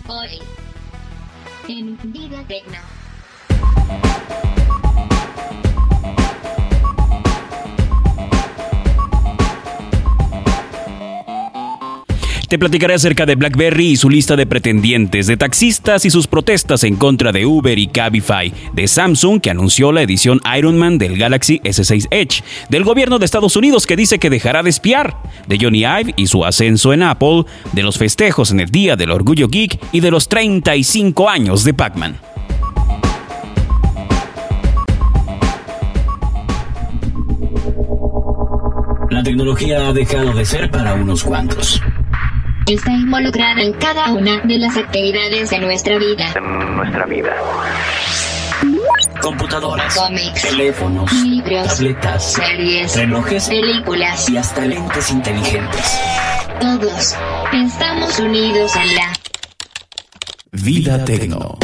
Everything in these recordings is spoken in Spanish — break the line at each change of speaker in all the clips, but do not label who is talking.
Hoy, en Vida Tecno.
Te platicaré acerca de BlackBerry y su lista de pretendientes, de taxistas y sus protestas en contra de Uber y Cabify, de Samsung, que anunció la edición Iron Man del Galaxy S6 Edge, del gobierno de Estados Unidos, que dice que dejará de espiar, de Johnny Ive y su ascenso en Apple, de los festejos en el Día del Orgullo Geek y de los 35 años de Pac-Man.
La tecnología ha dejado de ser para unos cuantos.
Está involucrada en cada una de las actividades de nuestra vida.
Computadoras,
Cómics,
teléfonos,
libros,
tabletas,
series,
relojes
películas
y hasta lentes inteligentes.
Todos estamos unidos en la
Vida Tecno.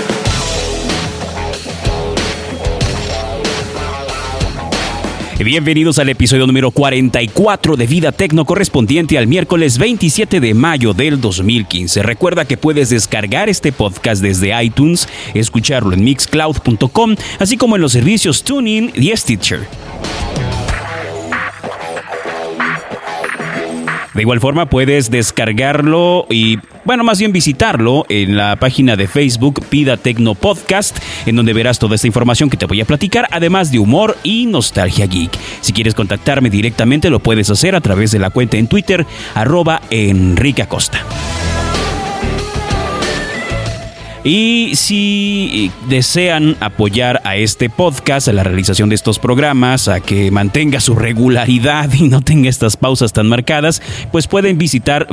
Bienvenidos al episodio número 44 de Vida Tecno, correspondiente al miércoles 27 de mayo del 2015. Recuerda que puedes descargar este podcast desde iTunes, escucharlo en Mixcloud.com, así como en los servicios TuneIn y Stitcher. De igual forma puedes descargarlo y, más bien visitarlo en la página de Facebook Vida Tecno Podcast, en donde verás toda esta información que te voy a platicar, además de humor y nostalgia geek. Si quieres contactarme directamente, lo puedes hacer a través de la cuenta en Twitter, @EnriqueAcosta. Y si desean apoyar a este podcast, a la realización de estos programas, a que mantenga su regularidad y no tenga estas pausas tan marcadas, pues pueden visitar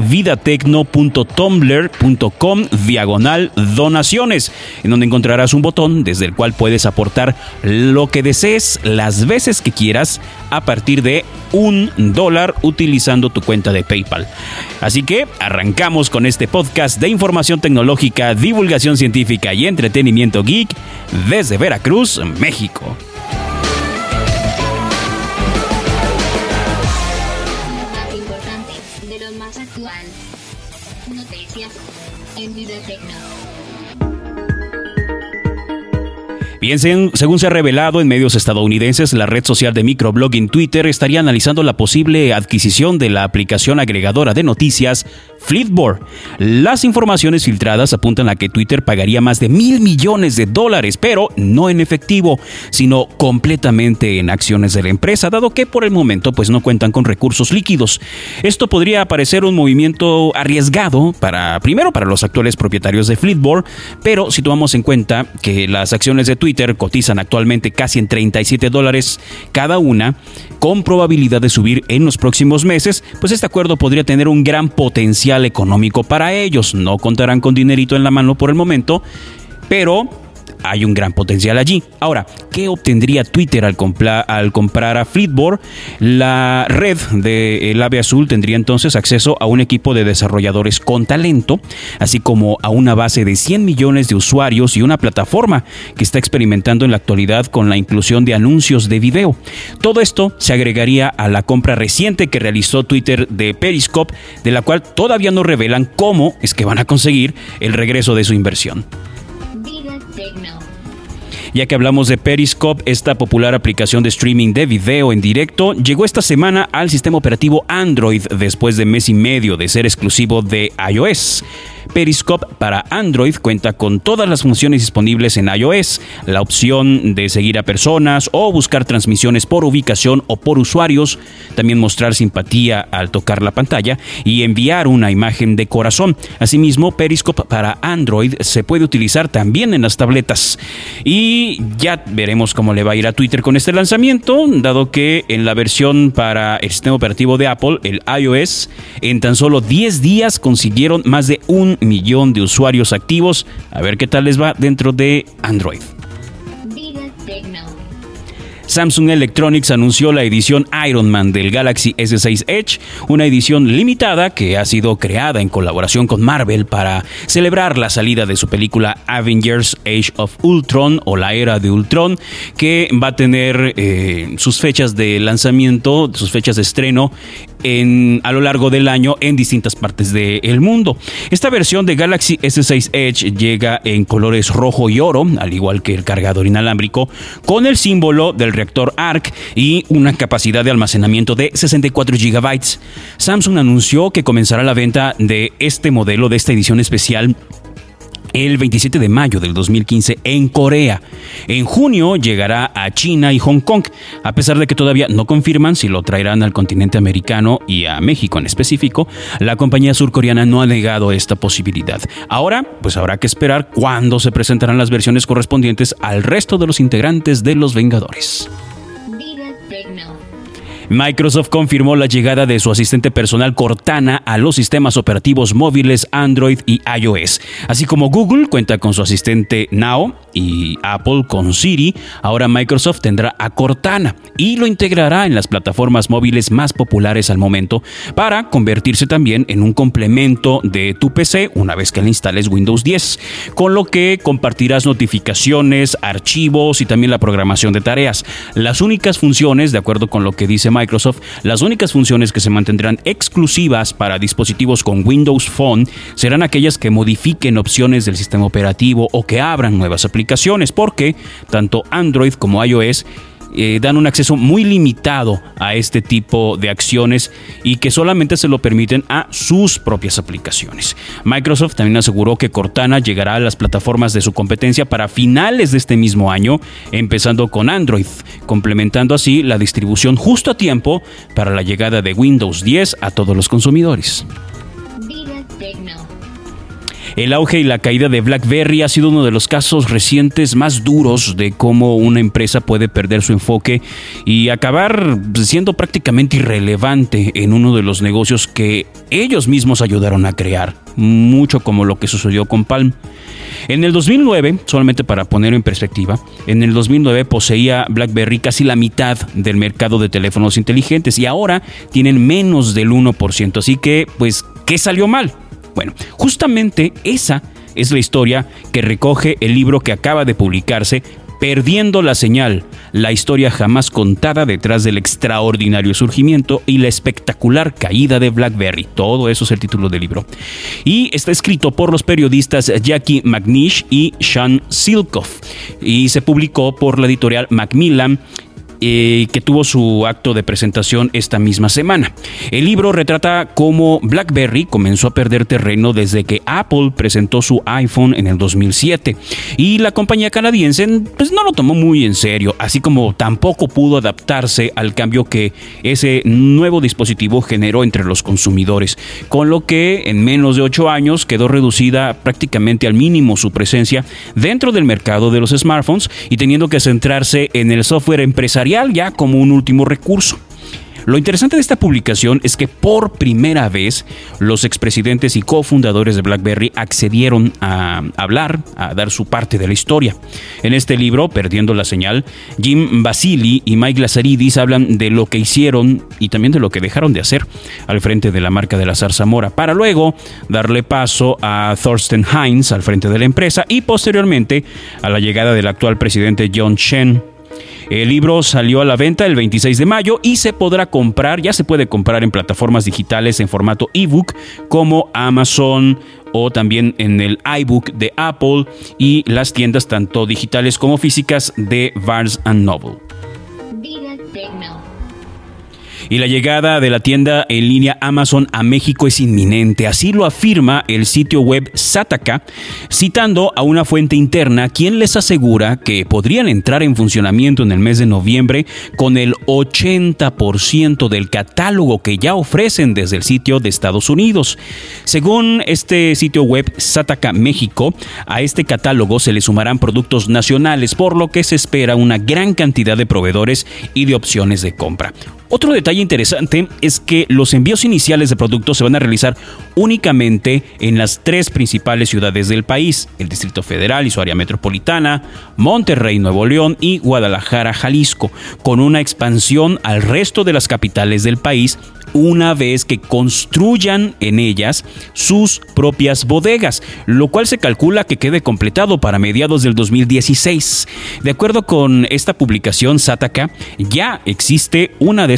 vidatecno.tumblr.com/donaciones, en donde encontrarás un botón desde el cual puedes aportar lo que desees, las veces que quieras, a partir de $1 utilizando tu cuenta de PayPal. Así que arrancamos con este podcast de información tecnológica, divulgación científica y entretenimiento geek desde Veracruz, México.
Lo más importante de lo más actual. Noticias en Vida Tecno.
Bien, según se ha revelado en medios estadounidenses, la red social de microblogging Twitter estaría analizando la posible adquisición de la aplicación agregadora de noticias Flipboard. Las informaciones filtradas apuntan a que Twitter pagaría más de $1,000 millones, pero no en efectivo, sino completamente en acciones de la empresa, dado que por el momento no cuentan con recursos líquidos. Esto podría parecer un movimiento arriesgado primero para los actuales propietarios de Flipboard, pero si tomamos en cuenta que las acciones de Twitter cotizan actualmente casi en $37 cada una, con probabilidad de subir en los próximos meses, este acuerdo podría tener un gran potencial económico para ellos. No contarán con dinerito en la mano por el momento, pero hay un gran potencial allí. Ahora, ¿qué obtendría Twitter al comprar a Flipboard? La red del Ave Azul tendría entonces acceso a un equipo de desarrolladores con talento, así como a una base de 100 millones de usuarios y una plataforma que está experimentando en la actualidad con la inclusión de anuncios de video. Todo esto se agregaría a la compra reciente que realizó Twitter de Periscope, de la cual todavía no revelan cómo es que van a conseguir el regreso de su inversión.
Vida Tecno.
Ya que hablamos de Periscope, esta popular aplicación de streaming de video en directo llegó esta semana al sistema operativo Android después de mes y medio de ser exclusivo de iOS. Periscope para Android cuenta con todas las funciones disponibles en iOS, la opción de seguir a personas o buscar transmisiones por ubicación o por usuarios, también mostrar simpatía al tocar la pantalla y enviar una imagen de corazón. Asimismo, Periscope para Android se puede utilizar también en las tabletas. Y ya veremos cómo le va a ir a Twitter con este lanzamiento, dado que en la versión para el sistema operativo de Apple, el iOS, en tan solo 10 días consiguieron más de 1 millón de usuarios activos. A ver qué tal les va dentro de Android.
Vida Tecno.
Samsung Electronics anunció la edición Iron Man del Galaxy S6 Edge, una edición limitada que ha sido creada en colaboración con Marvel para celebrar la salida de su película Avengers Age of Ultron o la Era de Ultron, que va a tener sus fechas de lanzamiento, sus fechas de estreno a lo largo del año en distintas partes del mundo. Esta versión de Galaxy S6 Edge llega en colores rojo y oro, al igual que el cargador inalámbrico, con el símbolo del reactor ARC y una capacidad de almacenamiento de 64 GB. Samsung anunció que comenzará la venta de este modelo, de esta edición especial, el 27 de mayo del 2015 en Corea. En junio llegará a China y Hong Kong, a pesar de que todavía no confirman si lo traerán al continente americano y a México en específico. La compañía surcoreana no ha negado esta posibilidad. Ahora, pues habrá que esperar cuándo se presentarán las versiones correspondientes al resto de los integrantes de los Vengadores. Microsoft confirmó la llegada de su asistente personal Cortana a los sistemas operativos móviles Android y iOS. Así como Google cuenta con su asistente Now y Apple con Siri, ahora Microsoft tendrá a Cortana y lo integrará en las plataformas móviles más populares al momento para convertirse también en un complemento de tu PC una vez que le instales Windows 10, con lo que compartirás notificaciones, archivos y también la programación de tareas. Las únicas funciones, de acuerdo con lo que dice Microsoft, las únicas funciones que se mantendrán exclusivas para dispositivos con Windows Phone serán aquellas que modifiquen opciones del sistema operativo o que abran nuevas aplicaciones, porque tanto Android como iOS dan un acceso muy limitado a este tipo de acciones y que solamente se lo permiten a sus propias aplicaciones. Microsoft también aseguró que Cortana llegará a las plataformas de su competencia para finales de este mismo año, empezando con Android, complementando así la distribución justo a tiempo para la llegada de Windows 10 a todos los consumidores. El auge y la caída de BlackBerry ha sido uno de los casos recientes más duros de cómo una empresa puede perder su enfoque y acabar siendo prácticamente irrelevante en uno de los negocios que ellos mismos ayudaron a crear, mucho como lo que sucedió con Palm. En el 2009, solamente para ponerlo en perspectiva, en el 2009 poseía BlackBerry casi la mitad del mercado de teléfonos inteligentes y ahora tienen menos del 1%, así que, pues, ¿qué salió mal? Bueno, justamente esa es la historia que recoge el libro que acaba de publicarse, Perdiendo la señal, la historia jamás contada detrás del extraordinario surgimiento y la espectacular caída de BlackBerry. Todo eso es el título del libro. Y está escrito por los periodistas Jackie McNish y Sean Silcoff y se publicó por la editorial Macmillan, que tuvo su acto de presentación esta misma semana. El libro retrata cómo BlackBerry comenzó a perder terreno desde que Apple presentó su iPhone en el 2007 y la compañía canadiense pues no lo tomó muy en serio, así como tampoco pudo adaptarse al cambio que ese nuevo dispositivo generó entre los consumidores, con lo que en menos de 8 años quedó reducida prácticamente al mínimo su presencia dentro del mercado de los smartphones y teniendo que centrarse en el software empresarial ya como un último recurso. Lo interesante de esta publicación es que por primera vez los expresidentes y cofundadores de BlackBerry accedieron a hablar, a dar su parte de la historia. En este libro, Perdiendo la señal, Jim Basili y Mike Lazaridis hablan de lo que hicieron y también de lo que dejaron de hacer al frente de la marca de la zarzamora, para luego darle paso a Thorsten Heinz al frente de la empresa y posteriormente a la llegada del actual presidente John Chen. El libro salió a la venta el 26 de mayo y se podrá comprar, ya se puede comprar en plataformas digitales en formato ebook como Amazon o también en el iBook de Apple y las tiendas tanto digitales como físicas de Barnes & Noble. Y la llegada de la tienda en línea Amazon a México es inminente, así lo afirma el sitio web Sataka, citando a una fuente interna quien les asegura que podrían entrar en funcionamiento en el mes de noviembre con el 80% del catálogo que ya ofrecen desde el sitio de Estados Unidos. Según este sitio web Sataka México, a este catálogo se le sumarán productos nacionales, por lo que se espera una gran cantidad de proveedores y de opciones de compra. Otro detalle interesante es que los envíos iniciales de productos se van a realizar únicamente en las 3 principales ciudades del país: el Distrito Federal y su área metropolitana, Monterrey, Nuevo León y Guadalajara, Jalisco, con una expansión al resto de las capitales del país una vez que construyan en ellas sus propias bodegas, lo cual se calcula que quede completado para mediados del 2016. De acuerdo con esta publicación Sataka, ya existe una de estas bodegas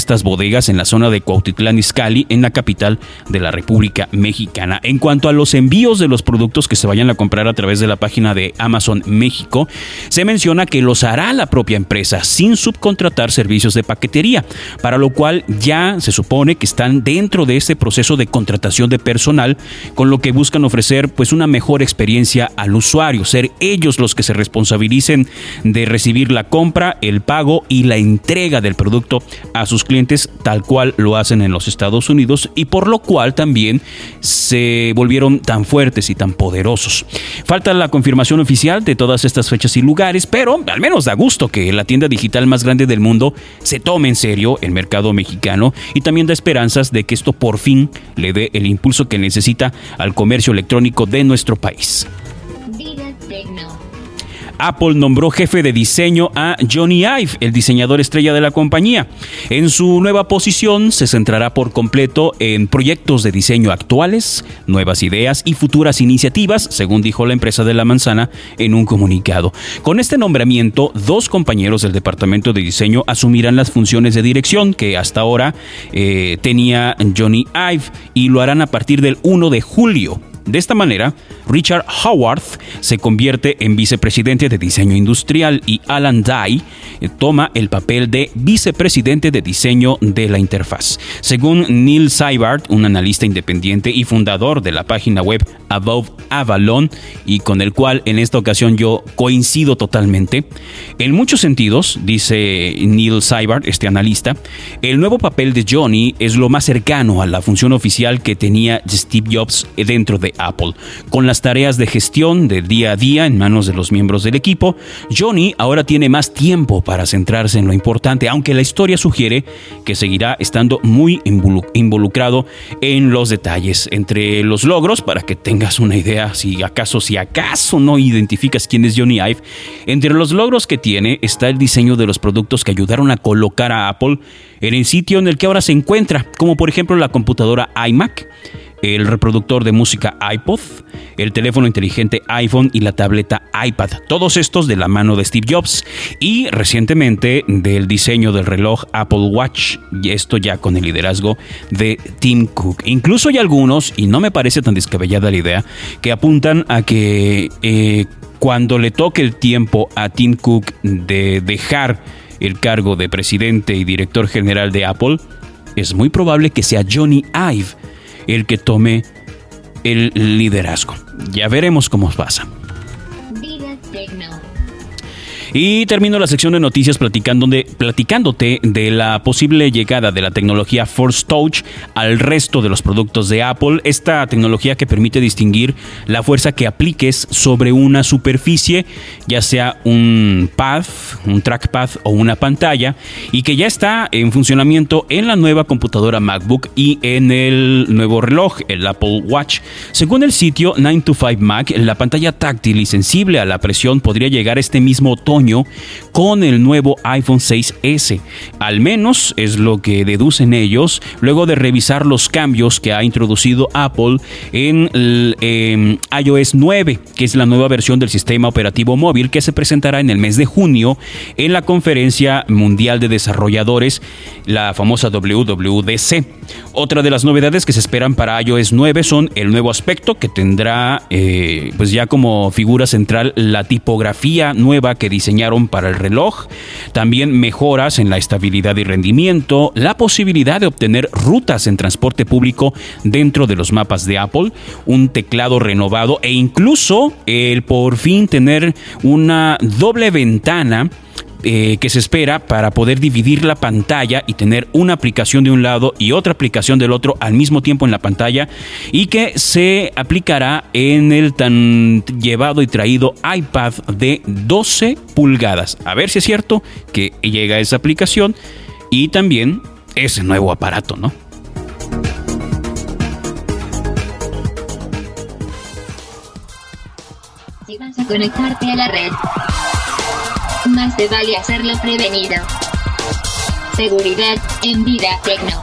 bodegas en la zona de Cuautitlán Izcalli, en la capital de la República Mexicana. En cuanto a los envíos de los productos que se vayan a comprar a través de la página de Amazon México, se menciona que los hará la propia empresa sin subcontratar servicios de paquetería, para lo cual ya se supone que están dentro de este proceso de contratación de personal, con lo que buscan ofrecer pues una mejor experiencia al usuario, ser ellos los que se responsabilicen de recibir la compra, el pago y la entrega del producto a sus clientes, tal cual lo hacen en los Estados Unidos, y por lo cual también se volvieron tan fuertes y tan poderosos. Falta la confirmación oficial de todas estas fechas y lugares, pero al menos da gusto que la tienda digital más grande del mundo se tome en serio el mercado mexicano, y también da esperanzas de que esto por fin le dé el impulso que necesita al comercio electrónico de nuestro país.
Vida Tecno.
Apple nombró jefe de diseño a Jony Ive, el diseñador estrella de la compañía. En su nueva posición se centrará por completo en proyectos de diseño actuales, nuevas ideas y futuras iniciativas, según dijo la empresa de la manzana en un comunicado. Con este nombramiento, 2 compañeros del departamento de diseño asumirán las funciones de dirección que hasta ahora tenía Jony Ive, y lo harán a partir del 1 de julio. De esta manera, Richard Howard se convierte en vicepresidente de diseño industrial y Alan Dye toma el papel de vicepresidente de diseño de la interfaz. Según Neil Seibert, un analista independiente y fundador de la página web Above Avalon, y con el cual en esta ocasión yo coincido totalmente, en muchos sentidos, dice Neil Seibert, este analista, el nuevo papel de Jony es lo más cercano a la función oficial que tenía Steve Jobs dentro de Apple. Con las tareas de gestión de día a día en manos de los miembros del equipo, Jony ahora tiene más tiempo para centrarse en lo importante, aunque la historia sugiere que seguirá estando muy involucrado en los detalles. Entre los logros, para que tengas una idea, si acaso no identificas quién es Jony Ive, entre los logros que tiene está el diseño de los productos que ayudaron a colocar a Apple en el sitio en el que ahora se encuentra, como por ejemplo la computadora iMac, el reproductor de música iPod, el teléfono inteligente iPhone y la tableta iPad. Todos estos de la mano de Steve Jobs, y recientemente del diseño del reloj Apple Watch, y esto ya con el liderazgo de Tim Cook. Incluso hay algunos, y no me parece tan descabellada la idea, que apuntan a que cuando le toque el tiempo a Tim Cook de dejar el cargo de presidente y director general de Apple, es muy probable que sea Jony Ive el que tome el liderazgo. Ya veremos cómo pasa.
Vida Tecno.
Y termino la sección de noticias platicándote de la posible llegada de la tecnología Force Touch al resto de los productos de Apple. Esta tecnología que permite distinguir la fuerza que apliques sobre una superficie, ya sea un trackpad o una pantalla, y que ya está en funcionamiento en la nueva computadora MacBook y en el nuevo reloj, el Apple Watch. Según el sitio 9to5Mac, la pantalla táctil y sensible a la presión podría llegar este mismo otoño con el nuevo iPhone 6S. Al menos es lo que deducen ellos luego de revisar los cambios que ha introducido Apple en el iOS 9, que es la nueva versión del sistema operativo móvil que se presentará en el mes de junio en la Conferencia Mundial de Desarrolladores, la famosa WWDC. Otra de las novedades que se esperan para iOS 9 son el nuevo aspecto que tendrá pues ya como figura central la tipografía nueva que diseñaron para el reloj, también mejoras en la estabilidad y rendimiento, la posibilidad de obtener rutas en transporte público dentro de los mapas de Apple, un teclado renovado e incluso el por fin tener una doble ventana que se espera para poder dividir la pantalla y tener una aplicación de un lado y otra aplicación del otro al mismo tiempo en la pantalla, y que se aplicará en el tan llevado y traído iPad de 12 pulgadas. A ver si es cierto que llega esa aplicación y también ese nuevo aparato, ¿no?
Si vas a conectarte a la red, más te vale hacerlo prevenido. Seguridad en Vida Tecno.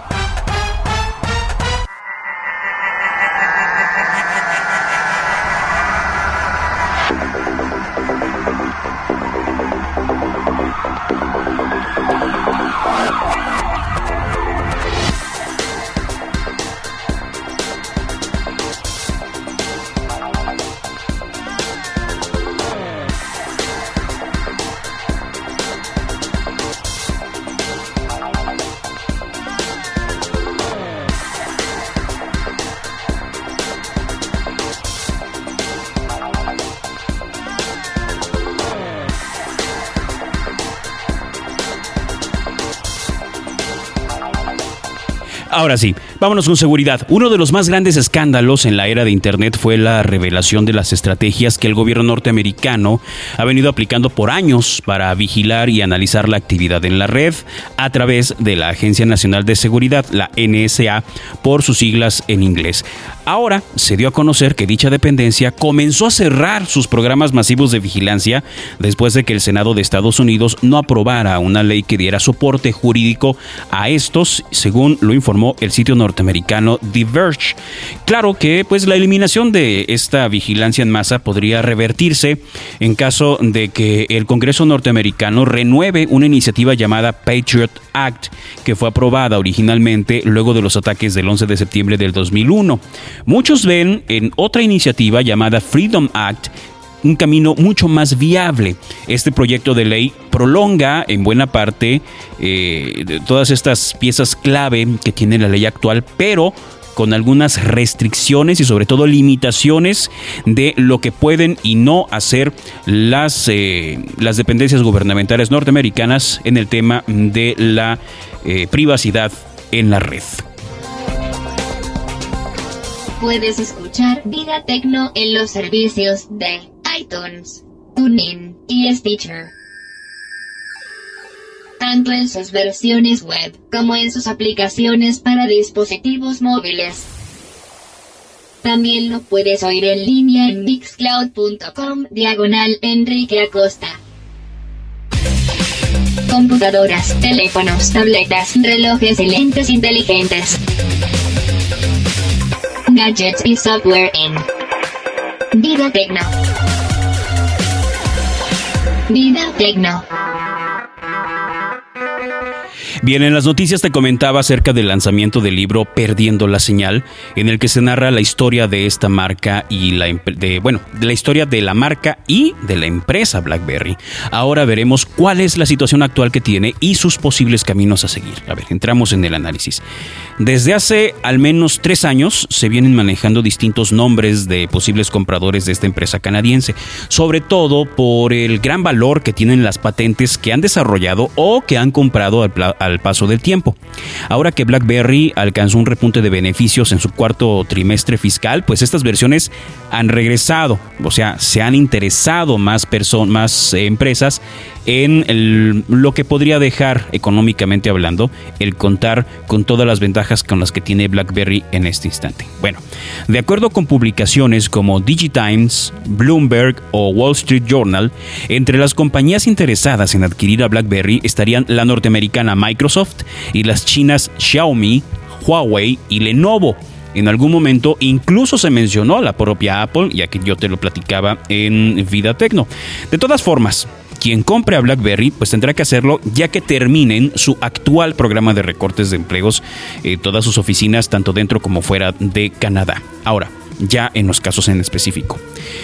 Ahora sí, vámonos con seguridad. Uno de los más grandes escándalos en la era de Internet fue la revelación de las estrategias que el gobierno norteamericano ha venido aplicando por años para vigilar y analizar la actividad en la red a través de la Agencia Nacional de Seguridad, la NSA, por sus siglas en inglés. Ahora se dio a conocer que dicha dependencia comenzó a cerrar sus programas masivos de vigilancia después de que el Senado de Estados Unidos no aprobara una ley que diera soporte jurídico a estos, según lo informó el sitio norteamericano The Verge. Claro que pues la eliminación de esta vigilancia en masa podría revertirse en caso de que el Congreso norteamericano renueve una iniciativa llamada Patriot Act, que fue aprobada originalmente luego de los ataques del 11 de septiembre del 2001. Muchos ven en otra iniciativa llamada Freedom Act un camino mucho más viable. Este proyecto de ley prolonga en buena parte todas estas piezas clave que tiene la ley actual, pero con algunas restricciones y sobre todo limitaciones de lo que pueden y no hacer las dependencias gubernamentales norteamericanas en el tema de la privacidad en la red.
Puedes escuchar Vida Tecno en los servicios de iTunes, TuneIn y Stitcher. Tanto en sus versiones web como en sus aplicaciones para dispositivos móviles. También lo puedes oír en línea en mixcloud.com/Enrique Acosta. Computadoras, teléfonos, tabletas, relojes y lentes inteligentes. Gadgets y software en Vida Tecno. Vida Tecno.
Bien, en las noticias te comentaba acerca del lanzamiento del libro Perdiendo la Señal, en el que se narra la historia de esta marca y de la historia de la marca y de la empresa BlackBerry. Ahora veremos cuál es la situación actual que tiene y sus posibles caminos a seguir. A ver, entramos en el análisis. Desde hace al menos 3 años se vienen manejando distintos nombres de posibles compradores de esta empresa canadiense, sobre todo por el gran valor que tienen las patentes que han desarrollado o que han comprado al paso del tiempo. Ahora que BlackBerry alcanzó un repunte de beneficios en su cuarto trimestre fiscal, pues estas versiones han regresado, o sea, se han interesado más empresas en lo que podría dejar, económicamente hablando, el contar con todas las ventajas con las que tiene BlackBerry en este instante. Bueno, de acuerdo con publicaciones como DigiTimes, Bloomberg o Wall Street Journal, entre las compañías interesadas en adquirir a BlackBerry estarían la norteamericana Microsoft y las chinas Xiaomi, Huawei y Lenovo. En algún momento incluso se mencionó a la propia Apple, ya que yo te lo platicaba en Vida Tecno. De todas formas, quien compre a BlackBerry pues tendrá que hacerlo ya que terminen su actual programa de recortes de empleos, todas sus oficinas tanto dentro como fuera de Canadá. Ahora, ya en los casos en específico.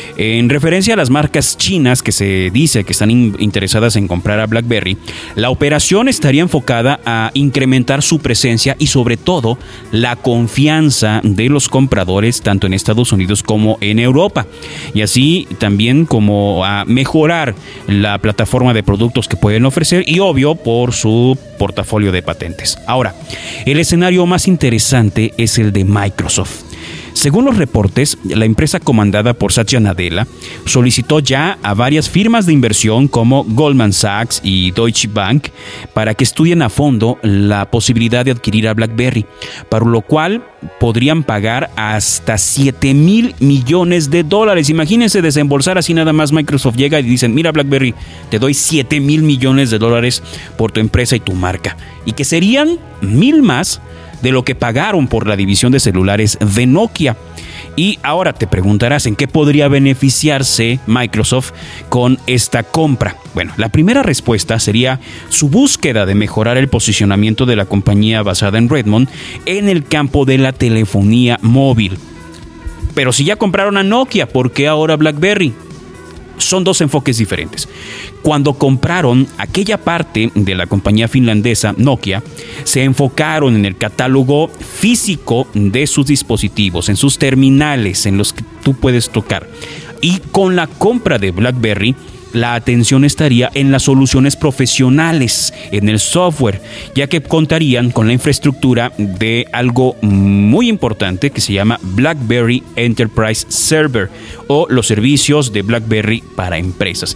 En referencia a las marcas chinas que se dice que están interesadas en comprar a BlackBerry, la operación estaría enfocada a incrementar su presencia y sobre todo la confianza de los compradores tanto en Estados Unidos como en Europa, y así también como a mejorar la plataforma de productos que pueden ofrecer y obvio por su portafolio de patentes. Ahora, el escenario más interesante es el de Microsoft. Según los reportes, la empresa comandada por Satya Nadella solicitó ya a varias firmas de inversión como Goldman Sachs y Deutsche Bank para que estudien a fondo la posibilidad de adquirir a BlackBerry, para lo cual podrían pagar hasta $7,000 millones. Imagínense desembolsar así nada más. Microsoft llega y dicen: mira BlackBerry, te doy $7,000 millones por tu empresa y tu marca, y que serían 1,000 más de lo que pagaron por la división de celulares de Nokia. Y ahora te preguntarás en qué podría beneficiarse Microsoft con esta compra. Bueno, la primera respuesta sería su búsqueda de mejorar el posicionamiento de la compañía basada en Redmond en el campo de la telefonía móvil. Pero si ya compraron a Nokia, ¿por qué ahora BlackBerry? Son dos enfoques diferentes. Cuando compraron aquella parte de la compañía finlandesa Nokia, se enfocaron en el catálogo físico de sus dispositivos, en sus terminales, en los que tú puedes tocar. Y con la compra de BlackBerry, la atención estaría en las soluciones profesionales, en el software, ya que contarían con la infraestructura de algo muy importante que se llama BlackBerry Enterprise Server o los servicios de BlackBerry para empresas.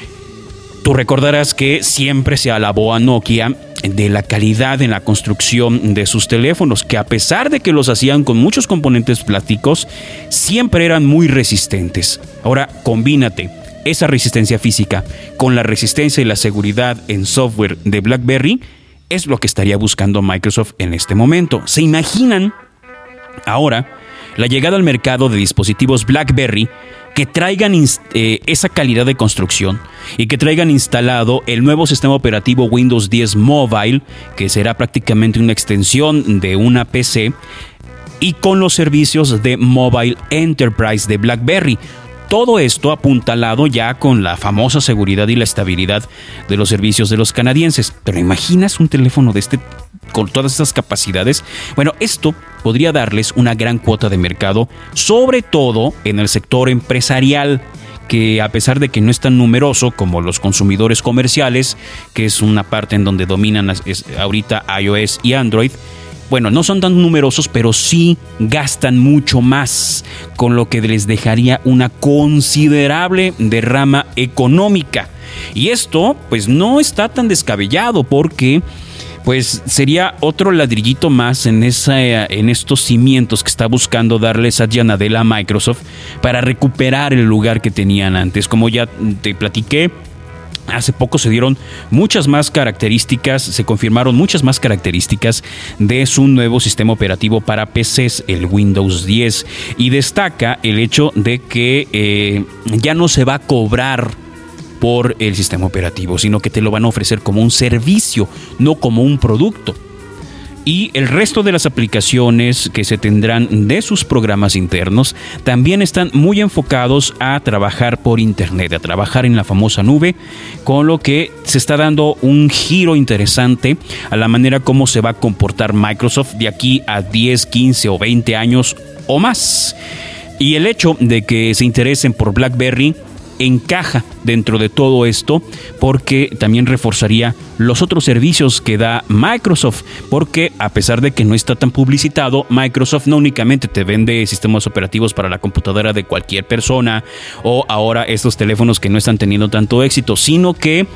Tú recordarás que siempre se alabó a Nokia de la calidad en la construcción de sus teléfonos, que a pesar de que los hacían con muchos componentes plásticos, siempre eran muy resistentes. Ahora, combínate esa resistencia física con la resistencia y la seguridad en software de BlackBerry, es lo que estaría buscando Microsoft en este momento. ¿Se imaginan ahora la llegada al mercado de dispositivos BlackBerry que traigan esa calidad de construcción y que traigan instalado el nuevo sistema operativo Windows 10 Mobile, que será prácticamente una extensión de una PC, y con los servicios de Mobile Enterprise de BlackBerry? Todo esto apuntalado ya con la famosa seguridad y la estabilidad de los servicios de los canadienses. ¿Pero imaginas un teléfono de con todas estas capacidades? Bueno, esto podría darles una gran cuota de mercado, sobre todo en el sector empresarial, que a pesar de que no es tan numeroso como los consumidores comerciales, que es una parte en donde dominan ahorita iOS y Android, bueno, no son tan numerosos, pero sí gastan mucho más, con lo que les dejaría una considerable derrama económica. Y esto, pues, no está tan descabellado, porque pues sería otro ladrillito más en estos cimientos que está buscando darle Satya Nadella a Microsoft para recuperar el lugar que tenían antes. Como ya te platiqué, hace poco se dieron muchas más características, se confirmaron muchas más características de su nuevo sistema operativo para PCs, el Windows 10, y destaca el hecho de que ya no se va a cobrar por el sistema operativo, sino que te lo van a ofrecer como un servicio, no como un producto. Y el resto de las aplicaciones que se tendrán de sus programas internos también están muy enfocados a trabajar por internet, a trabajar en la famosa nube, con lo que se está dando un giro interesante a la manera como se va a comportar Microsoft de aquí a 10, 15 o 20 años o más. Y el hecho de que se interesen por BlackBerry encaja dentro de todo esto, porque también reforzaría los otros servicios que da Microsoft, porque a pesar de que no está tan publicitado, Microsoft no únicamente te vende sistemas operativos para la computadora de cualquier persona o ahora estos teléfonos que no están teniendo tanto éxito, sino que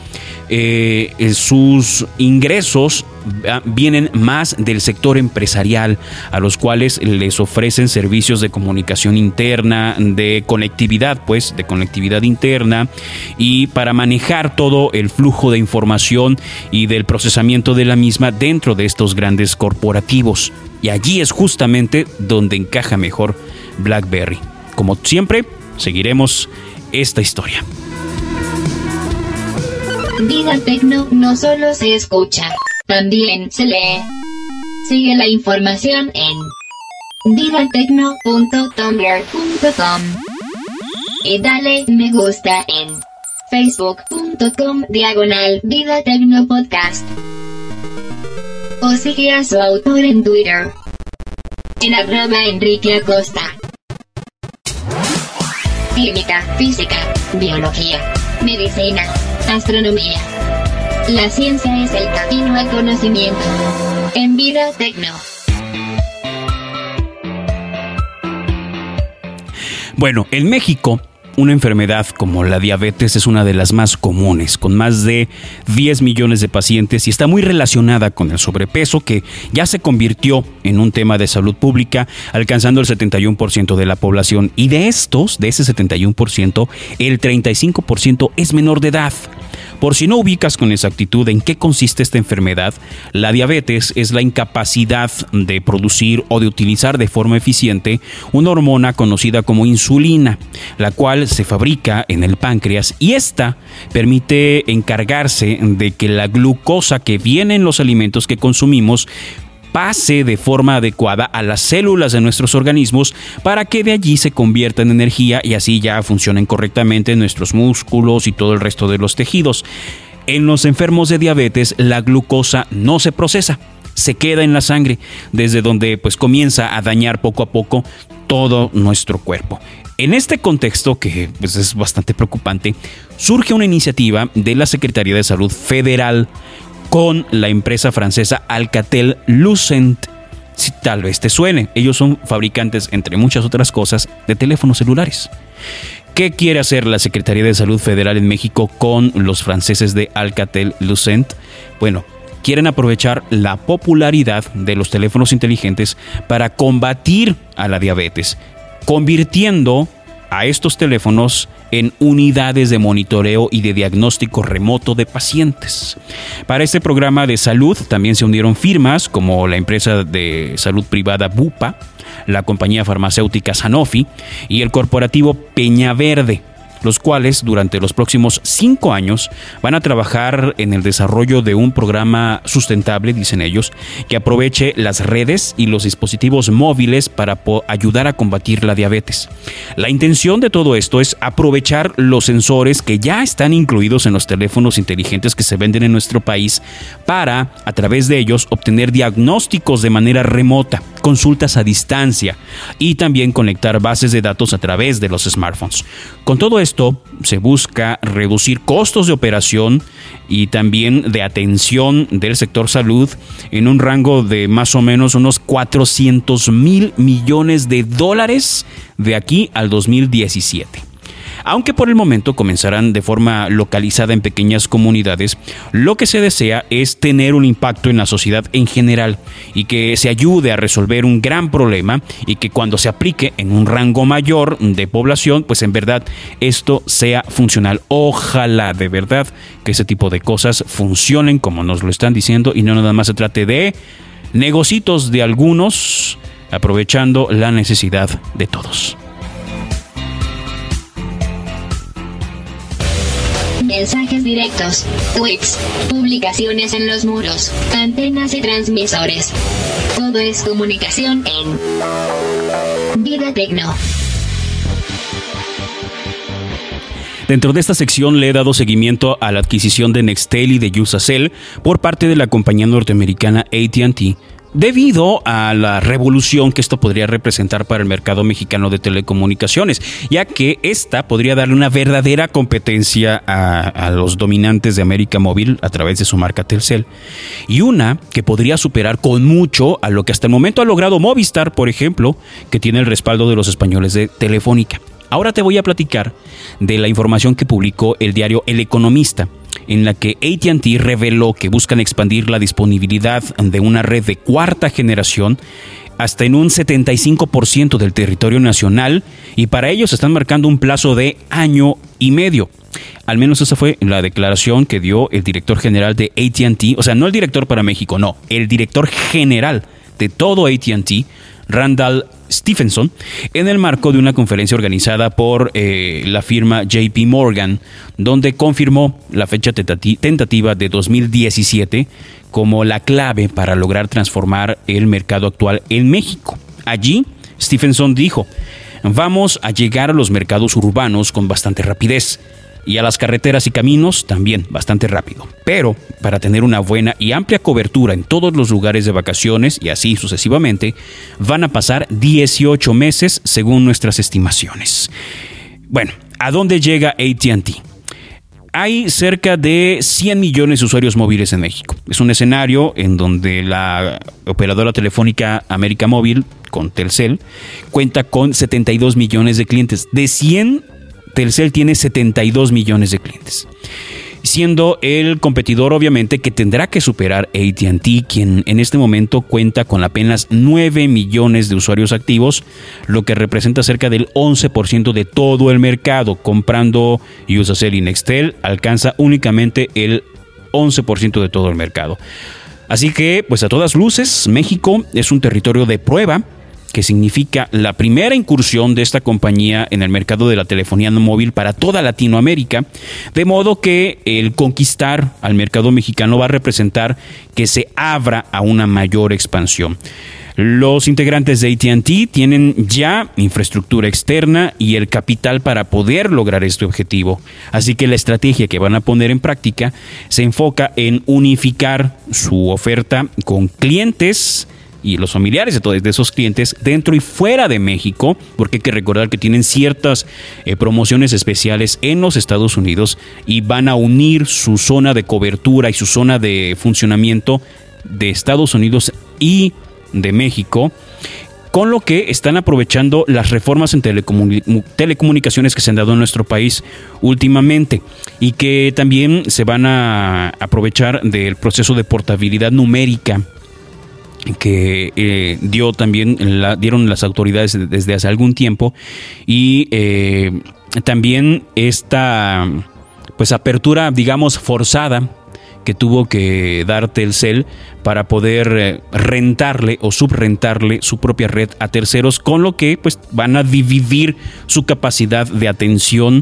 sus ingresos vienen más del sector empresarial, a los cuales les ofrecen servicios de comunicación interna, de conectividad, pues, de conectividad interna, y para manejar todo el flujo de información y del procesamiento de la misma dentro de estos grandes corporativos. Y allí es justamente donde encaja mejor BlackBerry. Como siempre, seguiremos esta historia.
Vida Tecno no solo se escucha, también se lee. Sigue la información en vidatecno.tumblr.com y dale me gusta en facebook.com/Vida Tecno Podcast. O sigue a su autor en Twitter en @Enrique Acosta. Química, física, biología, medicina, astronomía. La ciencia es el camino al conocimiento. En Vida Tecno.
Bueno, en México, una enfermedad como la diabetes es una de las más comunes, con más de 10 millones de pacientes, y está muy relacionada con el sobrepeso, que ya se convirtió en un tema de salud pública, alcanzando el 71% de la población. Y de ese 71%, el 35% es menor de edad. Por si no ubicas con exactitud en qué consiste esta enfermedad, la diabetes es la incapacidad de producir o de utilizar de forma eficiente una hormona conocida como insulina, la cual se fabrica en el páncreas, y esta permite encargarse de que la glucosa que viene en los alimentos que consumimos pase de forma adecuada a las células de nuestros organismos para que de allí se convierta en energía y así ya funcionen correctamente nuestros músculos y todo el resto de los tejidos. En los enfermos de diabetes, la glucosa no se procesa, se queda en la sangre, desde donde pues comienza a dañar poco a poco todo nuestro cuerpo. En este contexto, que pues, es bastante preocupante, surge una iniciativa de la Secretaría de Salud Federal con la empresa francesa Alcatel-Lucent. Si tal vez te suene, ellos son fabricantes, entre muchas otras cosas, de teléfonos celulares. ¿Qué quiere hacer la Secretaría de Salud Federal en México con los franceses de Alcatel-Lucent? Bueno, quieren aprovechar la popularidad de los teléfonos inteligentes para combatir a la diabetes, convirtiendo a estos teléfonos en unidades de monitoreo y de diagnóstico remoto de pacientes. Para este programa de salud también se unieron firmas como la empresa de salud privada Bupa, la compañía farmacéutica Sanofi y el corporativo Peñaverde, los cuales durante los próximos 5 años van a trabajar en el desarrollo de un programa sustentable, dicen ellos, que aproveche las redes y los dispositivos móviles para ayudar a combatir la diabetes. La intención de todo esto es aprovechar los sensores que ya están incluidos en los teléfonos inteligentes que se venden en nuestro país para, a través de ellos, obtener diagnósticos de manera remota, consultas a distancia y también conectar bases de datos a través de los smartphones. Con todo esto se busca reducir costos de operación y también de atención del sector salud en un rango de más o menos unos $400,000 millones de aquí al 2017. Aunque por el momento comenzarán de forma localizada en pequeñas comunidades, lo que se desea es tener un impacto en la sociedad en general y que se ayude a resolver un gran problema y que cuando se aplique en un rango mayor de población, pues en verdad esto sea funcional. Ojalá de verdad que ese tipo de cosas funcionen como nos lo están diciendo y no nada más se trate de negocitos de algunos aprovechando la necesidad de todos.
Mensajes directos, tweets, publicaciones en los muros, antenas y transmisores. Todo es comunicación en Vida Tecno.
Dentro de esta sección le he dado seguimiento a la adquisición de Nextel y de Usacell por parte de la compañía norteamericana AT&T, debido a la revolución que esto podría representar para el mercado mexicano de telecomunicaciones, ya que esta podría darle una verdadera competencia a los dominantes de América Móvil a través de su marca Telcel, y una que podría superar con mucho a lo que hasta el momento ha logrado Movistar, por ejemplo, que tiene el respaldo de los españoles de Telefónica. Ahora te voy a platicar de la información que publicó el diario El Economista, en la que AT&T reveló que buscan expandir la disponibilidad de una red de cuarta generación hasta en un 75% del territorio nacional, y para ello se están marcando un plazo de 1.5 años. Al menos esa fue la declaración que dio el director general de AT&T, o sea, no el director para México, no, el director general de todo AT&T, Randall Stephenson, en el marco de una conferencia organizada por la firma JP Morgan, donde confirmó la fecha tentativa de 2017 como la clave para lograr transformar el mercado actual en México. Allí, Stephenson dijo: vamos a llegar a los mercados urbanos con bastante rapidez y a las carreteras y caminos también bastante rápido. Pero para tener una buena y amplia cobertura en todos los lugares de vacaciones y así sucesivamente, van a pasar 18 meses según nuestras estimaciones. Bueno, ¿a dónde llega AT&T? Hay cerca de 100 millones de usuarios móviles en México. Es un escenario en donde la operadora telefónica América Móvil, con Telcel, cuenta con 72 millones de clientes. De 100, Telcel tiene 72 millones de clientes, siendo el competidor obviamente que tendrá que superar AT&T, quien en este momento cuenta con apenas 9 millones de usuarios activos, lo que representa cerca del 11% de todo el mercado. Comprando Usacell y Nextel alcanza únicamente el 11% de todo el mercado. Así que, pues a todas luces, México es un territorio de prueba, que significa la primera incursión de esta compañía en el mercado de la telefonía no móvil para toda Latinoamérica, de modo que el conquistar al mercado mexicano va a representar que se abra a una mayor expansión. Los integrantes de AT&T tienen ya infraestructura externa y el capital para poder lograr este objetivo. Así que la estrategia que van a poner en práctica se enfoca en unificar su oferta con clientes y los familiares de todos de esos clientes dentro y fuera de México, porque hay que recordar que tienen ciertas promociones especiales en los Estados Unidos y van a unir su zona de cobertura y su zona de funcionamiento de Estados Unidos y de México, con lo que están aprovechando las reformas en telecomunicaciones que se han dado en nuestro país últimamente y que también se van a aprovechar del proceso de portabilidad numérica que dieron las autoridades desde hace algún tiempo, y también esta pues apertura, digamos, forzada que tuvo que dar Telcel para poder rentarle o subrentarle su propia red a terceros, con lo que pues van a dividir su capacidad de atención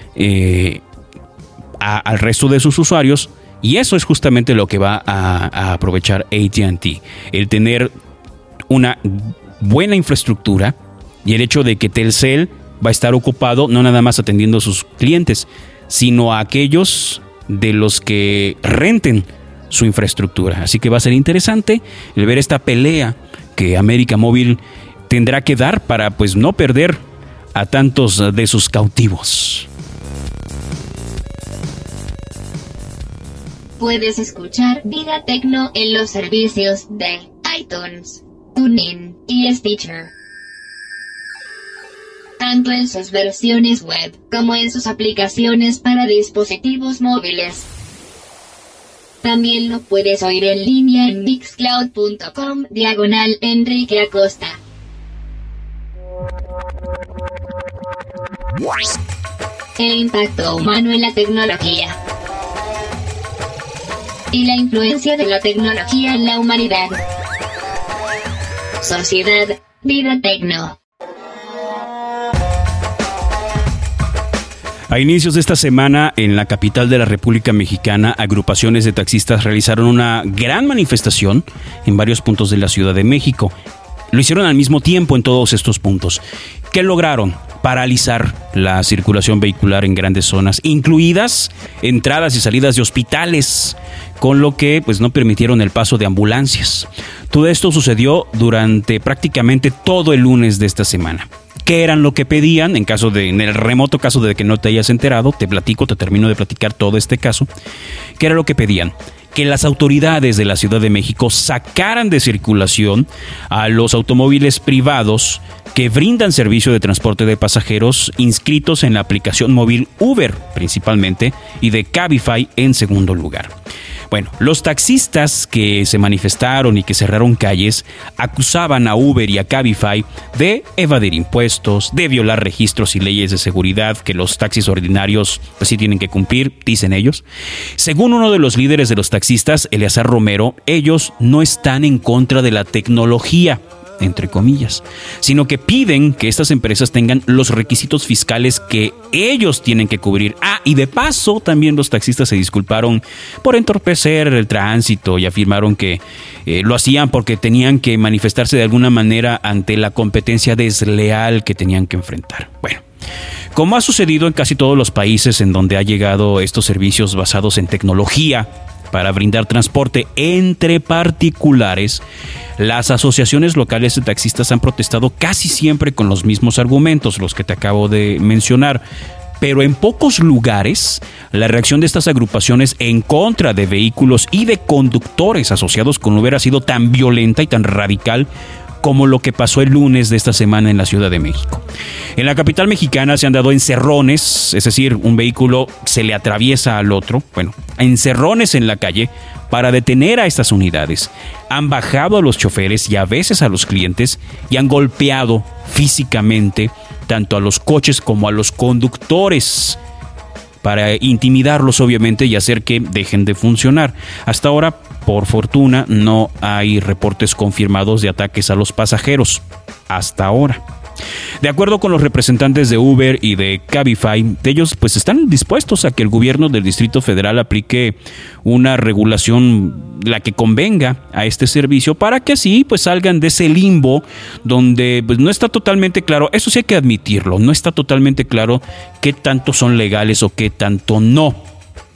al resto de sus usuarios. Y eso es justamente lo que va a aprovechar AT&T, el tener una buena infraestructura y el hecho de que Telcel va a estar ocupado no nada más atendiendo a sus clientes, sino a aquellos de los que renten su infraestructura. Así que va a ser interesante el ver esta pelea que América Móvil tendrá que dar para pues no perder a tantos de sus cautivos.
Puedes escuchar Vida Tecno en los servicios de iTunes, TuneIn y Stitcher, tanto en sus versiones web como en sus aplicaciones para dispositivos móviles. También lo puedes oír en línea en mixcloud.com/Enrique Acosta. El impacto humano en la tecnología y la influencia de la tecnología en la humanidad. Sociedad, Vida Tecno.
A inicios de esta semana, en la capital de la República Mexicana, agrupaciones de taxistas realizaron una gran manifestación en varios puntos de la Ciudad de México. Lo hicieron al mismo tiempo en todos estos puntos. ¿Qué lograron? Paralizar la circulación vehicular en grandes zonas, incluidas entradas y salidas de hospitales, con lo que pues no permitieron el paso de ambulancias. Todo esto sucedió durante prácticamente todo el lunes de esta semana. ¿Qué eran lo que pedían? En el remoto caso de que no te hayas enterado, te termino de platicar todo este caso. ¿Qué era lo que pedían? Que las autoridades de la Ciudad de México sacaran de circulación a los automóviles privados que brindan servicio de transporte de pasajeros inscritos en la aplicación móvil Uber principalmente y de Cabify en segundo lugar. Bueno, los taxistas que se manifestaron y que cerraron calles acusaban a Uber y a Cabify de evadir impuestos, de violar registros y leyes de seguridad que los taxis ordinarios pues sí tienen que cumplir, dicen ellos. Según uno de los líderes de los taxistas, Eleazar Romero, ellos no están en contra de la tecnología, entre comillas, sino que piden que estas empresas tengan los requisitos fiscales que ellos tienen que cubrir. Y de paso también los taxistas se disculparon por entorpecer el tránsito y afirmaron que lo hacían porque tenían que manifestarse de alguna manera ante la competencia desleal que tenían que enfrentar. Bueno, como ha sucedido en casi todos los países en donde ha llegado estos servicios basados en tecnología para brindar transporte entre particulares, las asociaciones locales de taxistas han protestado casi siempre con los mismos argumentos, los que te acabo de mencionar. Pero en pocos lugares, la reacción de estas agrupaciones en contra de vehículos y de conductores asociados con Uber ha sido tan violenta y tan radical como lo que pasó el lunes de esta semana en la Ciudad de México. En la capital mexicana se han dado encerrones, es decir, un vehículo se le atraviesa al otro, encerrones en la calle para detener a estas unidades. Han bajado a los choferes y a veces a los clientes y han golpeado físicamente tanto a los coches como a los conductores para intimidarlos, obviamente, y hacer que dejen de funcionar. Hasta ahora, por fortuna, no hay reportes confirmados de ataques a los pasajeros. Hasta ahora. De acuerdo con los representantes de Uber y de Cabify, ellos pues están dispuestos a que el gobierno del Distrito Federal aplique una regulación la que convenga a este servicio para que así pues salgan de ese limbo donde pues no está totalmente claro, eso sí hay que admitirlo, no está totalmente claro qué tanto son legales o qué tanto no.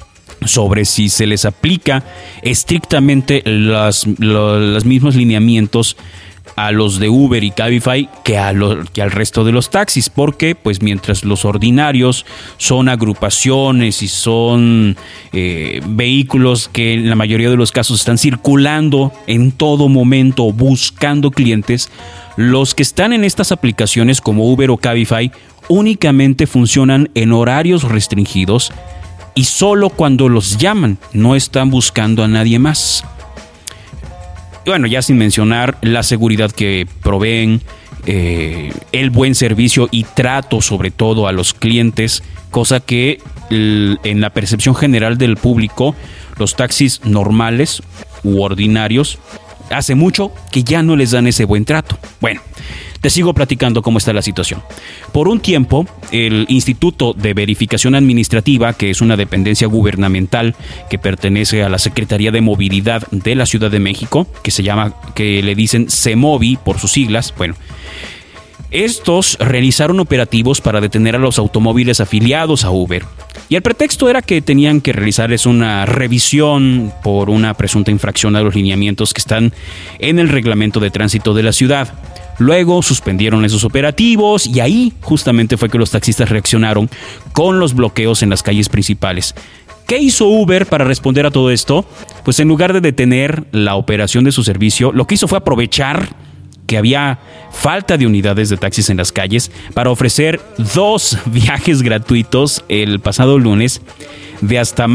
sobre si se les aplica estrictamente los mismos lineamientos a los de Uber y Cabify que al resto de los taxis, porque pues mientras los ordinarios son agrupaciones y son vehículos que en la mayoría de los casos están circulando en todo momento buscando clientes, los que están en estas aplicaciones como Uber o Cabify únicamente funcionan en horarios restringidos y solo cuando los llaman, no están buscando a nadie más. Bueno, ya sin mencionar la seguridad que proveen, el buen servicio y trato sobre todo a los clientes, cosa que en la percepción general del público, los taxis normales u ordinarios, hace mucho que ya no les dan ese buen trato. Bueno, te sigo platicando cómo está la situación. Por un tiempo, el Instituto de Verificación Administrativa, que es una dependencia gubernamental que pertenece a la Secretaría de Movilidad de la Ciudad de México, que le dicen CEMOVI por sus siglas, bueno, estos realizaron operativos para detener a los automóviles afiliados a Uber. Y el pretexto era que tenían que realizarles una revisión por una presunta infracción a los lineamientos que están en el reglamento de tránsito de la ciudad. Luego suspendieron esos operativos y ahí justamente fue que los taxistas reaccionaron con los bloqueos en las calles principales. ¿Qué hizo Uber para responder a todo esto? Pues en lugar de detener la operación de su servicio, lo que hizo fue aprovechar que había falta de unidades de taxis en las calles para ofrecer 2 viajes gratuitos el pasado lunes de hasta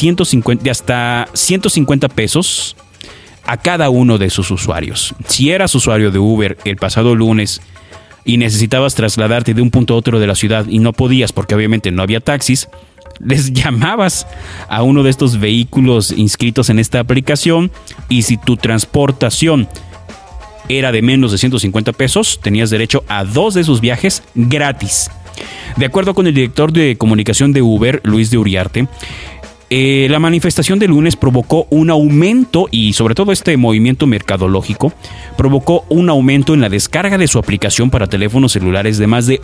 150 pesos a cada uno de sus usuarios. Si eras usuario de Uber el pasado lunes y necesitabas trasladarte de un punto a otro de la ciudad y no podías porque obviamente no había taxis, les llamabas a uno de estos vehículos inscritos en esta aplicación y si tu transportación era de menos de 150 pesos, tenías derecho a 2 de esos viajes gratis. De acuerdo con el director de comunicación de Uber, Luis de Uriarte, la manifestación de lunes provocó un aumento y sobre todo este movimiento mercadológico provocó un aumento en la descarga de su aplicación para teléfonos celulares de más de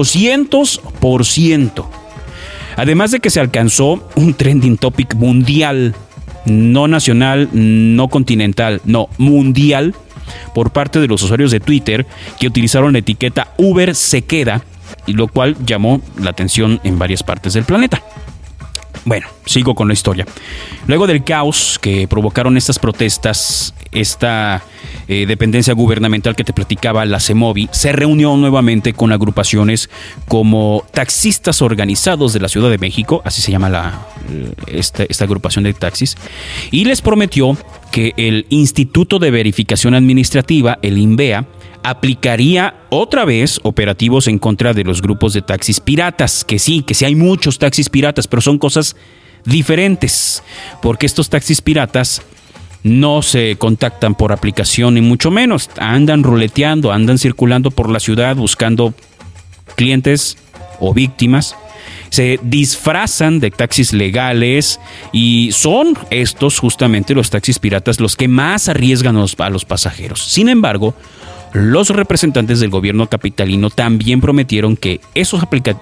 800%. Además de que se alcanzó un trending topic mundial, no nacional, no continental, no, mundial, por parte de los usuarios de Twitter que utilizaron la etiqueta Uber se queda, y lo cual llamó la atención en varias partes del planeta. Bueno, sigo con la historia. Luego del caos que provocaron estas protestas, esta dependencia gubernamental que te platicaba, la CEMOVI, se reunió nuevamente con agrupaciones como Taxistas Organizados de la Ciudad de México, así se llama esta agrupación de taxis, y les prometió que el Instituto de Verificación Administrativa, el INVEA, aplicaría otra vez operativos en contra de los grupos de taxis piratas, que sí hay muchos taxis piratas, pero son cosas diferentes, porque estos taxis piratas no se contactan por aplicación ni mucho menos, andan ruleteando, andan circulando por la ciudad buscando clientes o víctimas, se disfrazan de taxis legales y son estos justamente los taxis piratas los que más arriesgan a los pasajeros. Sin embargo, los representantes del gobierno capitalino también prometieron que esos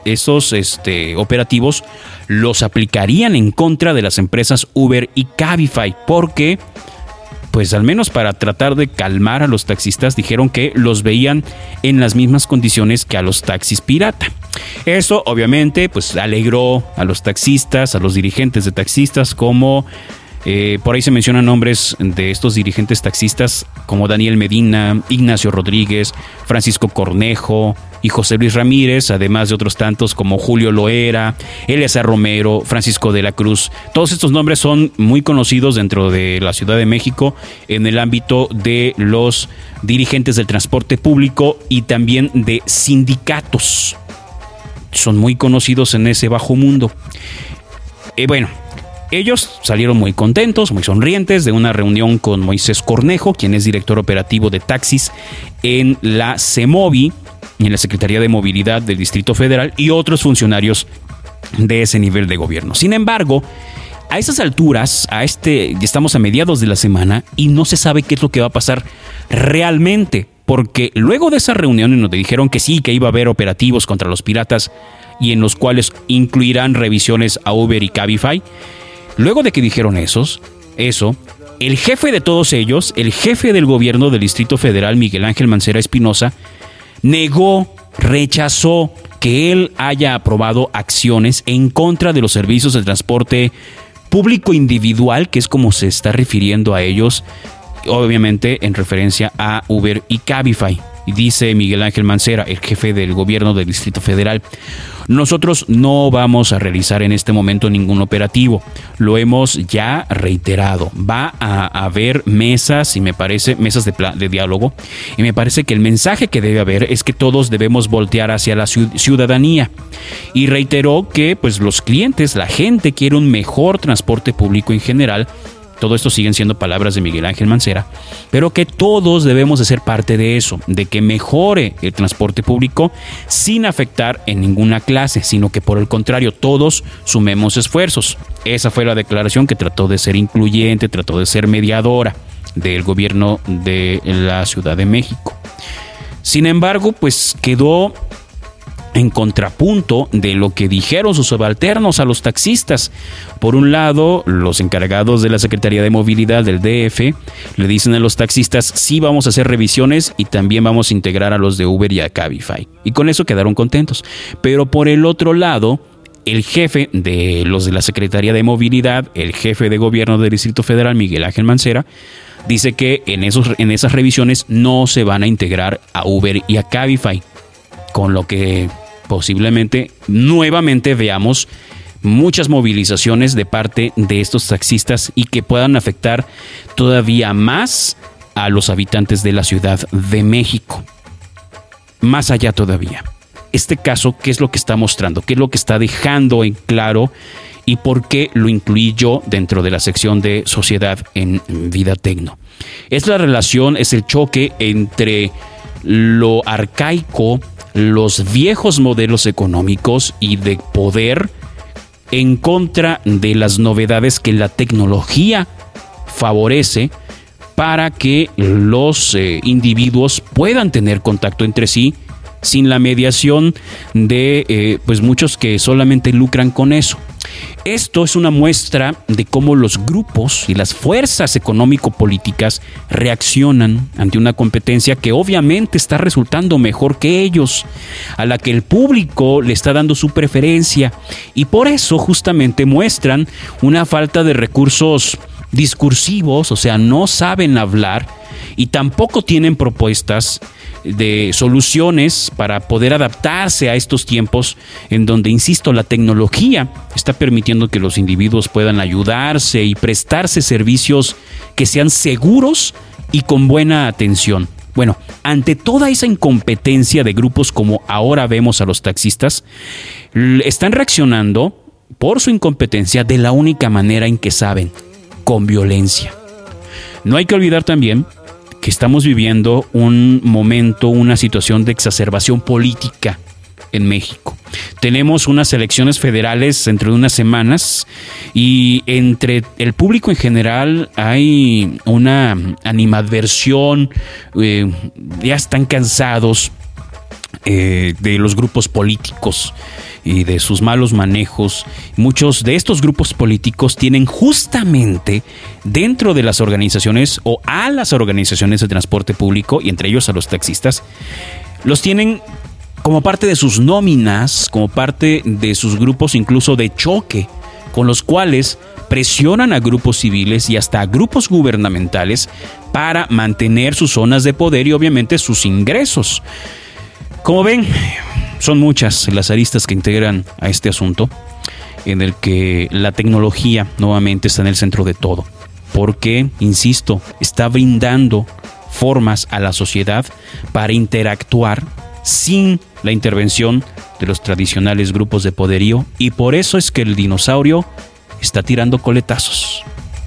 operativos los aplicarían en contra de las empresas Uber y Cabify, porque, pues al menos para tratar de calmar a los taxistas, dijeron que los veían en las mismas condiciones que a los taxis pirata. Eso obviamente pues alegró a los taxistas, a los dirigentes de taxistas, como por ahí se mencionan nombres de estos dirigentes taxistas como Daniel Medina, Ignacio Rodríguez, Francisco Cornejo y José Luis Ramírez, además de otros tantos como Julio Loera, Eleazar Romero, Francisco de la Cruz. Todos estos nombres son muy conocidos dentro de la Ciudad de México en el ámbito de los dirigentes del transporte público y también de sindicatos. Son muy conocidos en ese bajo mundo. Bueno, ellos salieron muy contentos, muy sonrientes de una reunión con Moisés Cornejo, quien es director operativo de taxis en la CEMOVI, en la Secretaría de Movilidad del Distrito Federal, y otros funcionarios de ese nivel de gobierno. Sin embargo, a esas alturas, estamos a mediados de la semana y no se sabe qué es lo que va a pasar realmente, porque luego de esa reunión en donde dijeron que sí, que iba a haber operativos contra los piratas y en los cuales incluirán revisiones a Uber y Cabify, Luego de que dijeron eso, el jefe de todos ellos, el jefe del gobierno del Distrito Federal, Miguel Ángel Mancera Espinosa, negó, rechazó que él haya aprobado acciones en contra de los servicios de transporte público individual, que es como se está refiriendo a ellos, obviamente en referencia a Uber y Cabify. Y dice Miguel Ángel Mancera, el jefe del gobierno del Distrito Federal: nosotros no vamos a realizar en este momento ningún operativo. Lo hemos ya reiterado. Va a haber mesas, y me parece, mesas de diálogo. Y me parece que el mensaje que debe haber es que todos debemos voltear hacia la ciudadanía. Y reiteró que pues los clientes, la gente quiere un mejor transporte público en general. Todo esto siguen siendo palabras de Miguel Ángel Mancera, pero que todos debemos de ser parte de eso, de que mejore el transporte público sin afectar en ninguna clase, sino que por el contrario, todos sumemos esfuerzos. Esa fue la declaración que trató de ser incluyente, trató de ser mediadora del gobierno de la Ciudad de México. Sin embargo, pues quedó en contrapunto de lo que dijeron sus subalternos a los taxistas. Por un lado, los encargados de la Secretaría de Movilidad del DF le dicen a los taxistas: sí, vamos a hacer revisiones y también vamos a integrar a los de Uber y a Cabify. Y con eso quedaron contentos. Pero por el otro lado, el jefe de los de la Secretaría de Movilidad, el jefe de gobierno del Distrito Federal, Miguel Ángel Mancera, dice que en esas revisiones no se van a integrar a Uber y a Cabify, con lo que posiblemente nuevamente veamos muchas movilizaciones de parte de estos taxistas y que puedan afectar todavía más a los habitantes de la Ciudad de México. Más allá todavía. Este caso, ¿qué es lo que está mostrando? ¿Qué es lo que está dejando en claro? ¿Y por qué lo incluí yo dentro de la sección de sociedad en Vida Tecno? Es la relación, es el choque entre lo arcaico, los viejos modelos económicos y de poder en contra de las novedades que la tecnología favorece para que los individuos puedan tener contacto entre sí sin la mediación de pues muchos que solamente lucran con eso. Esto es una muestra de cómo los grupos y las fuerzas económico-políticas reaccionan ante una competencia que obviamente está resultando mejor que ellos, a la que el público le está dando su preferencia, y por eso justamente muestran una falta de recursos discursivos, o sea, no saben hablar y tampoco tienen propuestas de soluciones para poder adaptarse a estos tiempos en donde, insisto, la tecnología está permitiendo que los individuos puedan ayudarse y prestarse servicios que sean seguros y con buena atención. Bueno, ante toda esa incompetencia de grupos como ahora vemos a los taxistas, están reaccionando por su incompetencia de la única manera en que saben: con violencia. No hay que olvidar también que estamos viviendo un momento, una situación de exacerbación política en México. Tenemos unas elecciones federales dentro de unas semanas y entre el público en general hay una animadversión, ya están cansados de los grupos políticos y de sus malos manejos. Muchos de estos grupos políticos tienen justamente dentro de las organizaciones o a las organizaciones de transporte público, y entre ellos a los taxistas, los tienen como parte de sus nóminas, como parte de sus grupos incluso de choque, con los cuales presionan a grupos civiles y hasta a grupos gubernamentales para mantener sus zonas de poder y obviamente sus ingresos. Como ven, son muchas las aristas que integran a este asunto, en el que la tecnología nuevamente está en el centro de todo, porque, insisto, está brindando formas a la sociedad para interactuar sin la intervención de los tradicionales grupos de poderío, y por eso es que el dinosaurio está tirando coletazos.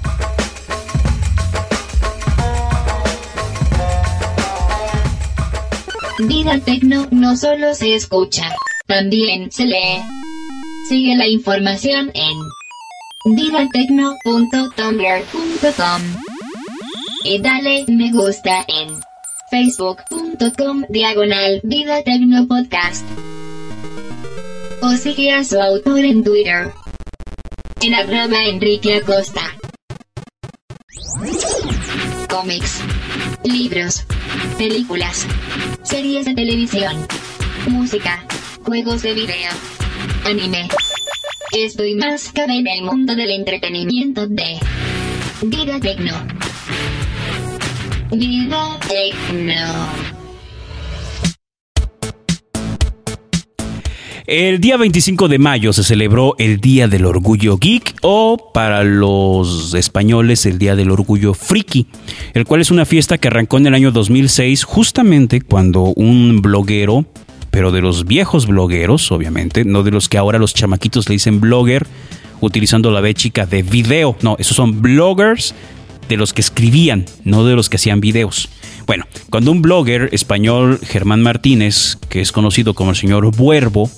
Vida Tecno no solo se escucha, también se lee. Sigue la información en vidatecno.tumblr.com y dale me gusta en facebook.com/Vida Tecno Podcast. O sigue a su autor en Twitter. en @EnriqueAcosta. Cómics, libros, películas, series de televisión, música, juegos de video, anime. Esto y más cabe en el mundo del entretenimiento de Vida Tecno. Vida Tecno.
El día 25 de mayo se celebró el Día del Orgullo Geek, o para los españoles el Día del Orgullo Friki, el cual es una fiesta que arrancó en el año 2006, justamente cuando un bloguero, pero de los viejos blogueros, obviamente, no de los que ahora los chamaquitos le dicen blogger, utilizando la B chica de video. No, esos son bloggers de los que escribían, no de los que hacían videos. Bueno, cuando un blogger español, Germán Martínez, que es conocido como el señor Huevo,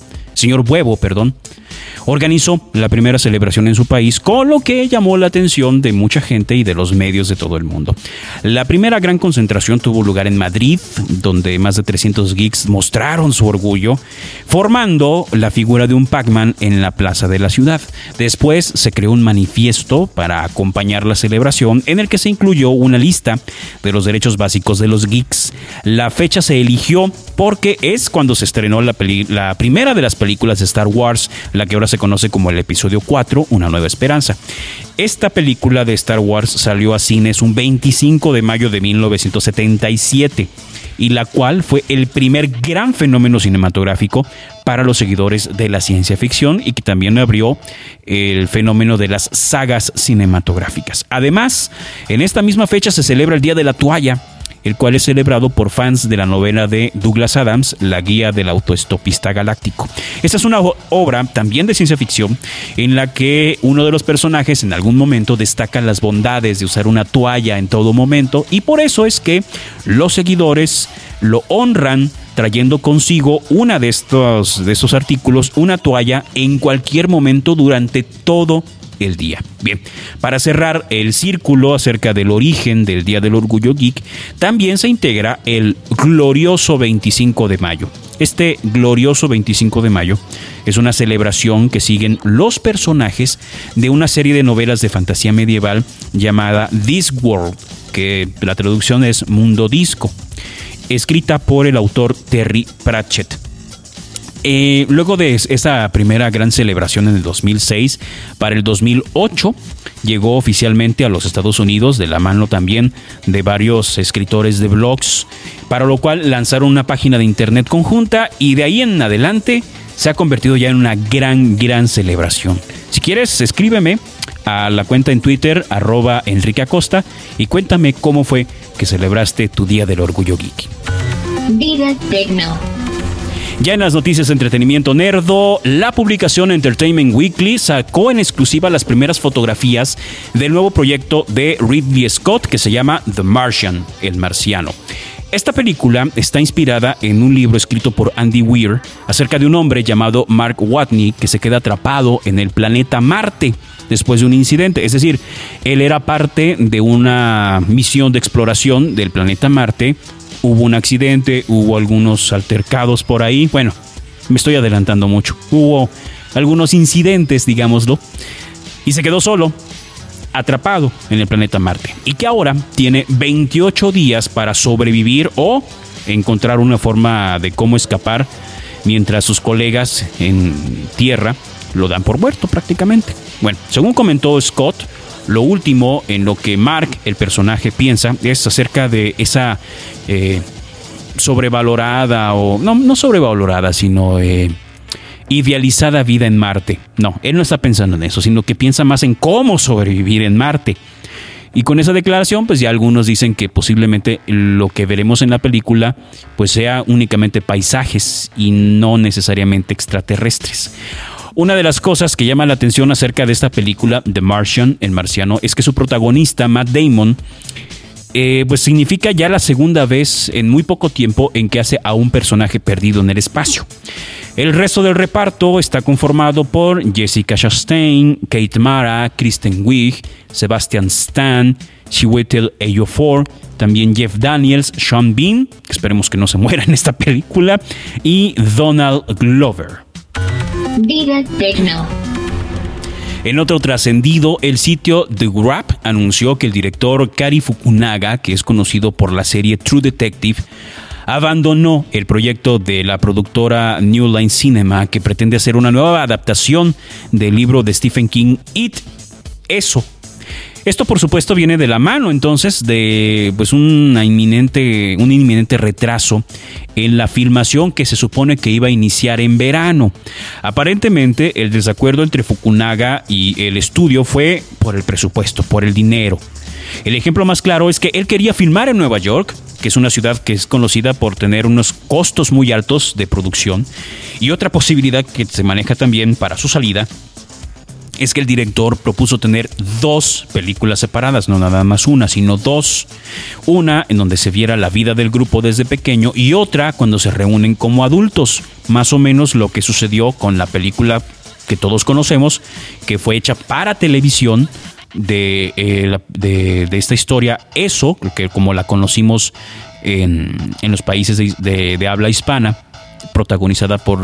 organizó la primera celebración en su país, con lo que llamó la atención de mucha gente y de los medios de todo el mundo. La primera gran concentración tuvo lugar en Madrid, donde más de 300 geeks mostraron su orgullo, formando la figura de un Pac-Man en la plaza de la ciudad. Después se creó un manifiesto para acompañar la celebración, en el que se incluyó una lista de los derechos básicos de los geeks. La fecha se eligió porque es cuando se estrenó la primera de las películas de Star Wars, la que ahora se conoce como el episodio 4, Una Nueva Esperanza. Esta película de Star Wars salió a cines un 25 de mayo de 1977, y la cual fue el primer gran fenómeno cinematográfico para los seguidores de la ciencia ficción, y que también abrió el fenómeno de las sagas cinematográficas. Además, en esta misma fecha se celebra el Día de la Toalla, el cual es celebrado por fans de la novela de Douglas Adams, La Guía del Autoestopista Galáctico. Esta es una obra también de ciencia ficción, en la que uno de los personajes en algún momento destaca las bondades de usar una toalla en todo momento, y por eso es que los seguidores lo honran trayendo consigo una de estos artículos, una toalla, en cualquier momento durante todo el día. Bien, para cerrar el círculo acerca del origen del Día del Orgullo Geek, también se integra el glorioso 25 de mayo. Este glorioso 25 de mayo es una celebración que siguen los personajes de una serie de novelas de fantasía medieval llamada Discworld, que la traducción es Mundo Disco, escrita por el autor Terry Pratchett. Luego de esa primera gran celebración en el 2006, para el 2008 llegó oficialmente a los Estados Unidos, de la mano también de varios escritores de blogs, para lo cual lanzaron una página de internet conjunta, y de ahí en adelante se ha convertido ya en una gran celebración. Si quieres, escríbeme a la cuenta en Twitter @EnriqueAcosta y cuéntame cómo fue que celebraste tu Día del Orgullo Geek.
Vida Tecno.
Ya en las noticias de entretenimiento nerdo, la publicación Entertainment Weekly sacó en exclusiva las primeras fotografías del nuevo proyecto de Ridley Scott, que se llama The Martian, El Marciano. Esta película está inspirada en un libro escrito por Andy Weir acerca de un hombre llamado Mark Watney que se queda atrapado en el planeta Marte después de un incidente. Es decir, él era parte de una misión de exploración del planeta Marte. Hubo un accidente, hubo algunos altercados por ahí. Bueno, me estoy adelantando mucho. Hubo algunos incidentes, digámoslo, y se quedó solo, atrapado en el planeta Marte. Y que ahora tiene 28 días para sobrevivir o encontrar una forma de cómo escapar, mientras sus colegas en tierra lo dan por muerto prácticamente. Bueno, según comentó Scott, lo último en lo que Mark, el personaje, piensa es acerca de esa sobrevalorada, o no sobrevalorada, sino idealizada vida en Marte. No, él no está pensando en eso, sino que piensa más en cómo sobrevivir en Marte. Y con esa declaración, pues ya algunos dicen que posiblemente lo que veremos en la película pues sea únicamente paisajes y no necesariamente extraterrestres. Una de las cosas que llama la atención acerca de esta película, The Martian, El Marciano, es que su protagonista, Matt Damon, pues significa ya la segunda vez en muy poco tiempo en que hace a un personaje perdido en el espacio. El resto del reparto está conformado por Jessica Chastain, Kate Mara, Kristen Wiig, Sebastian Stan, Chiwetel Ejiofor, también Jeff Daniels, Sean Bean, que esperemos que no se muera en esta película, y Donald Glover.
Vida Tecno.
En otro trascendido, el sitio The Wrap anunció que el director Cary Fukunaga, que es conocido por la serie True Detective, abandonó el proyecto de la productora New Line Cinema, que pretende hacer una nueva adaptación del libro de Stephen King, It, Eso. Esto, por supuesto, viene de la mano, entonces, de pues un inminente retraso en la filmación que se supone que iba a iniciar en verano. Aparentemente, el desacuerdo entre Fukunaga y el estudio fue por el presupuesto, por el dinero. El ejemplo más claro es que él quería filmar en Nueva York, que es una ciudad que es conocida por tener unos costos muy altos de producción, y otra posibilidad que se maneja también para su salida es que el director propuso tener 2 películas separadas, no nada más una, sino 2. Una en donde se viera la vida del grupo desde pequeño y otra cuando se reúnen como adultos. Más o menos lo que sucedió con la película que todos conocemos, que fue hecha para televisión de esta historia, Eso, que como la conocimos en los países de habla hispana, protagonizada por...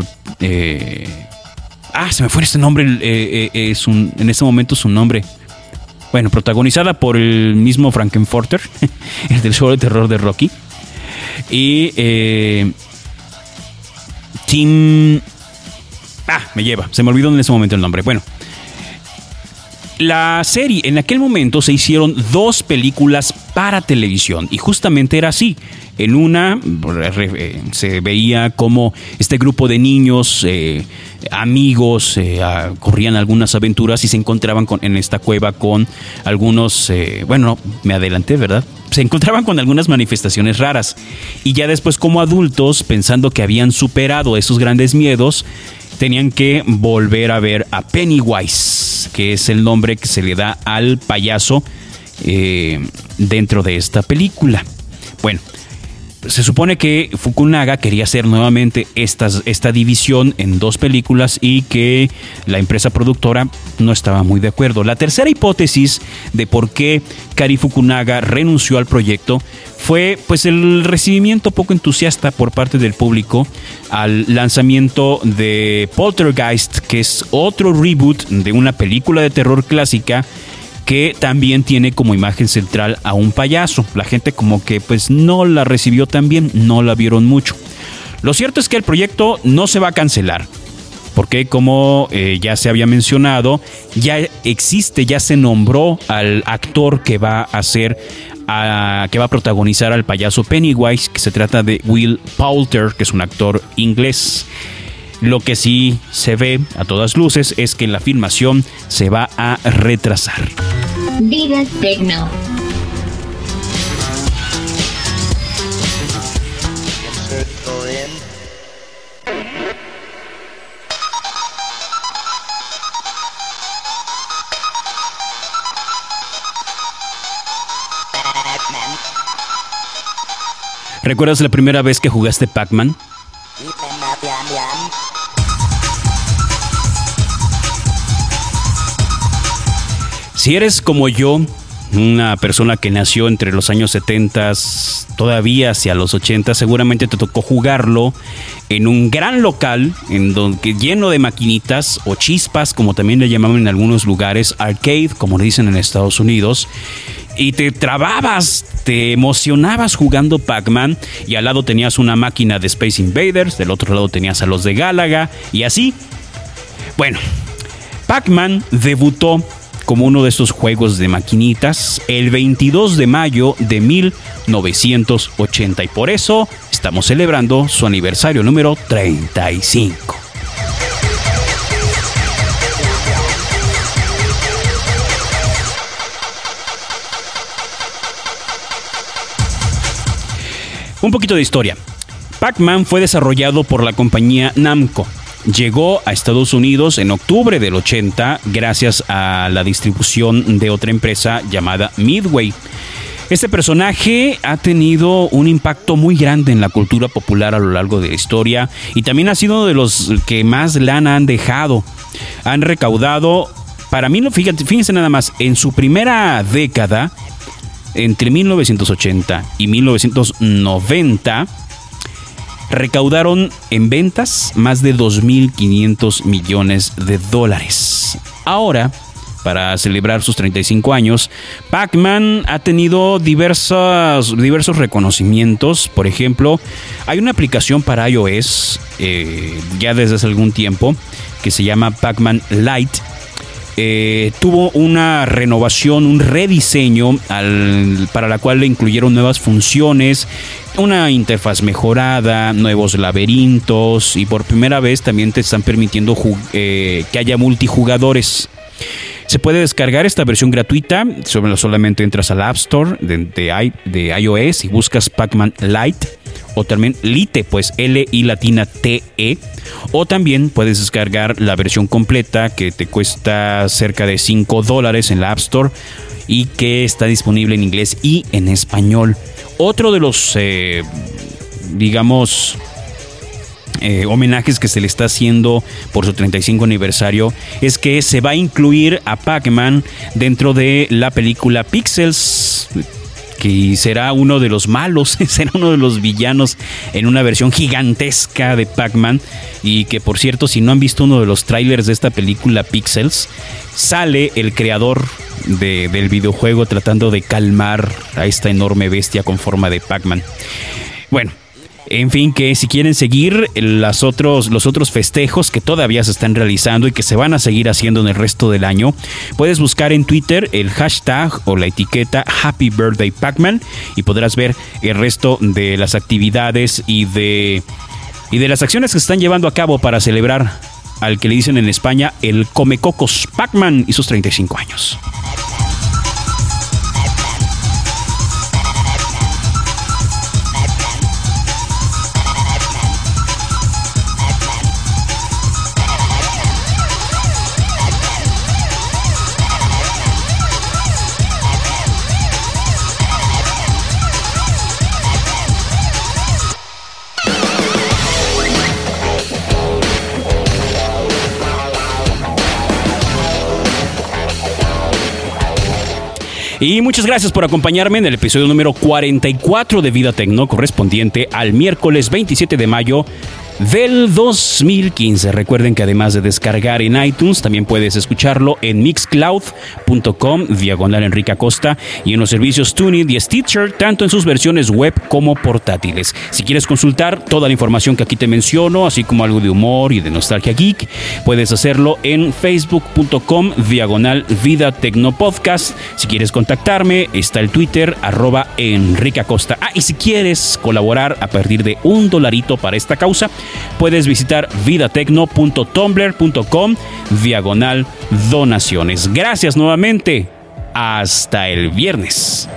se me fue este nombre, en este momento su nombre. Bueno, protagonizada por el mismo Frankenfurter, el del show de terror de Rocky. Y Tim... se me olvidó en ese momento el nombre. Bueno, la serie, en aquel momento se hicieron 2 películas para televisión y justamente era así. En una se veía como este grupo de niños, amigos, corrían algunas aventuras y se encontraban en esta cueva con algunos, me adelanté, ¿verdad? Se encontraban con algunas manifestaciones raras. Y ya después, como adultos, pensando que habían superado esos grandes miedos, tenían que volver a ver a Pennywise, que es el nombre que se le da al payaso dentro de esta película. Bueno, se supone que Fukunaga quería hacer nuevamente esta división en 2 películas y que la empresa productora no estaba muy de acuerdo. La tercera hipótesis de por qué Cary Fukunaga renunció al proyecto fue pues el recibimiento poco entusiasta por parte del público al lanzamiento de Poltergeist, que es otro reboot de una película de terror clásica que también tiene como imagen central a un payaso. La gente como que pues no la recibió tan bien, no la vieron mucho. Lo cierto es que el proyecto no se va a cancelar, porque como ya se había mencionado, ya se nombró al actor que va a protagonizar al payaso Pennywise, que se trata de Will Poulter, que es un actor inglés. Lo que sí se ve a todas luces es que la filmación se va a retrasar.
Vida Tecno.
¿Recuerdas la primera vez que jugaste Pac-Man? Si eres como yo, una persona que nació entre los años 70, todavía hacia los 80, seguramente te tocó jugarlo en un gran local lleno de maquinitas o chispas, como también le llamaban en algunos lugares, arcade, como le dicen en Estados Unidos. Y te trababas, te emocionabas jugando Pac-Man, y al lado tenías una máquina de Space Invaders, del otro lado tenías a los de Galaga, y así. Bueno, Pac-Man debutó como uno de estos juegos de maquinitas el 22 de mayo de 1980, y por eso estamos celebrando su aniversario número 35. Un poquito de historia. Pac-Man fue desarrollado por la compañía Namco. Llegó a Estados Unidos en octubre del 80 gracias a la distribución de otra empresa llamada Midway. Este personaje ha tenido un impacto muy grande en la cultura popular a lo largo de la historia y también ha sido uno de los que más lana han dejado. Han recaudado, para mí, fíjense nada más, en su primera década, entre 1980 y 1990, recaudaron en ventas más de $2,500 millones. Ahora, para celebrar sus 35 años, Pac-Man ha tenido diversos reconocimientos. Por ejemplo, hay una aplicación para iOS ya desde hace algún tiempo que se llama Pac-Man Lite. Tuvo una renovación, un rediseño para la cual le incluyeron nuevas funciones, una interfaz mejorada, nuevos laberintos, y por primera vez también te están permitiendo que haya multijugadores. Se puede descargar esta versión gratuita, solamente entras al App Store de iOS y buscas Pac-Man Lite, o también Lite, pues L-I latina T-E, o también puedes descargar la versión completa que te cuesta cerca de $5 en la App Store y que está disponible en inglés y en español. Otro de los, homenajes que se le está haciendo por su 35 aniversario es que se va a incluir a Pac-Man dentro de la película Pixels, que será uno de los malos, será uno de los villanos en una versión gigantesca de Pac-Man. Y que, por cierto, si no han visto uno de los trailers de esta película Pixels, sale el creador del videojuego tratando de calmar a esta enorme bestia con forma de Pac-Man. Bueno, en fin, que si quieren seguir los otros festejos que todavía se están realizando y que se van a seguir haciendo en el resto del año, puedes buscar en Twitter el hashtag o la etiqueta Happy Birthday Pac-Man y podrás ver el resto de las actividades y de las acciones que se están llevando a cabo para celebrar al que le dicen en España el Comecocos Pac-Man y sus 35 años. Y muchas gracias por acompañarme en el episodio número 44 de Vida Tecno, correspondiente al miércoles 27 de mayo del 2015. Recuerden que además de descargar en iTunes, también puedes escucharlo en mixcloud.com/Enrique Acosta y en los servicios TuneIn y Stitcher, tanto en sus versiones web como portátiles. Si quieres consultar toda la información que aquí te menciono, así como algo de humor y de nostalgia geek, puedes hacerlo en facebook.com/Vida Tecno Podcast. Si quieres contactarme, está el Twitter @Enrique Acosta. Y si quieres colaborar a partir de $1 para esta causa, puedes visitar vidatecno.tumblr.com/donaciones. Gracias nuevamente. Hasta el viernes.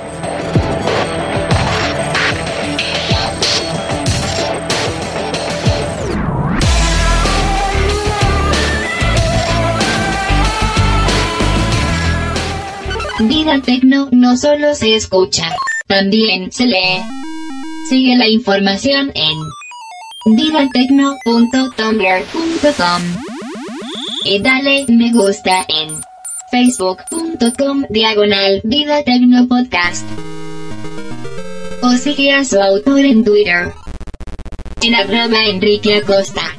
Vida Tecno no solo se escucha, también se lee. Sigue la información en vidatecno.tumblr.com y dale me gusta en facebook.com/Vida Tecno Podcast, o sigue a su autor en Twitter en @Enrique Acosta.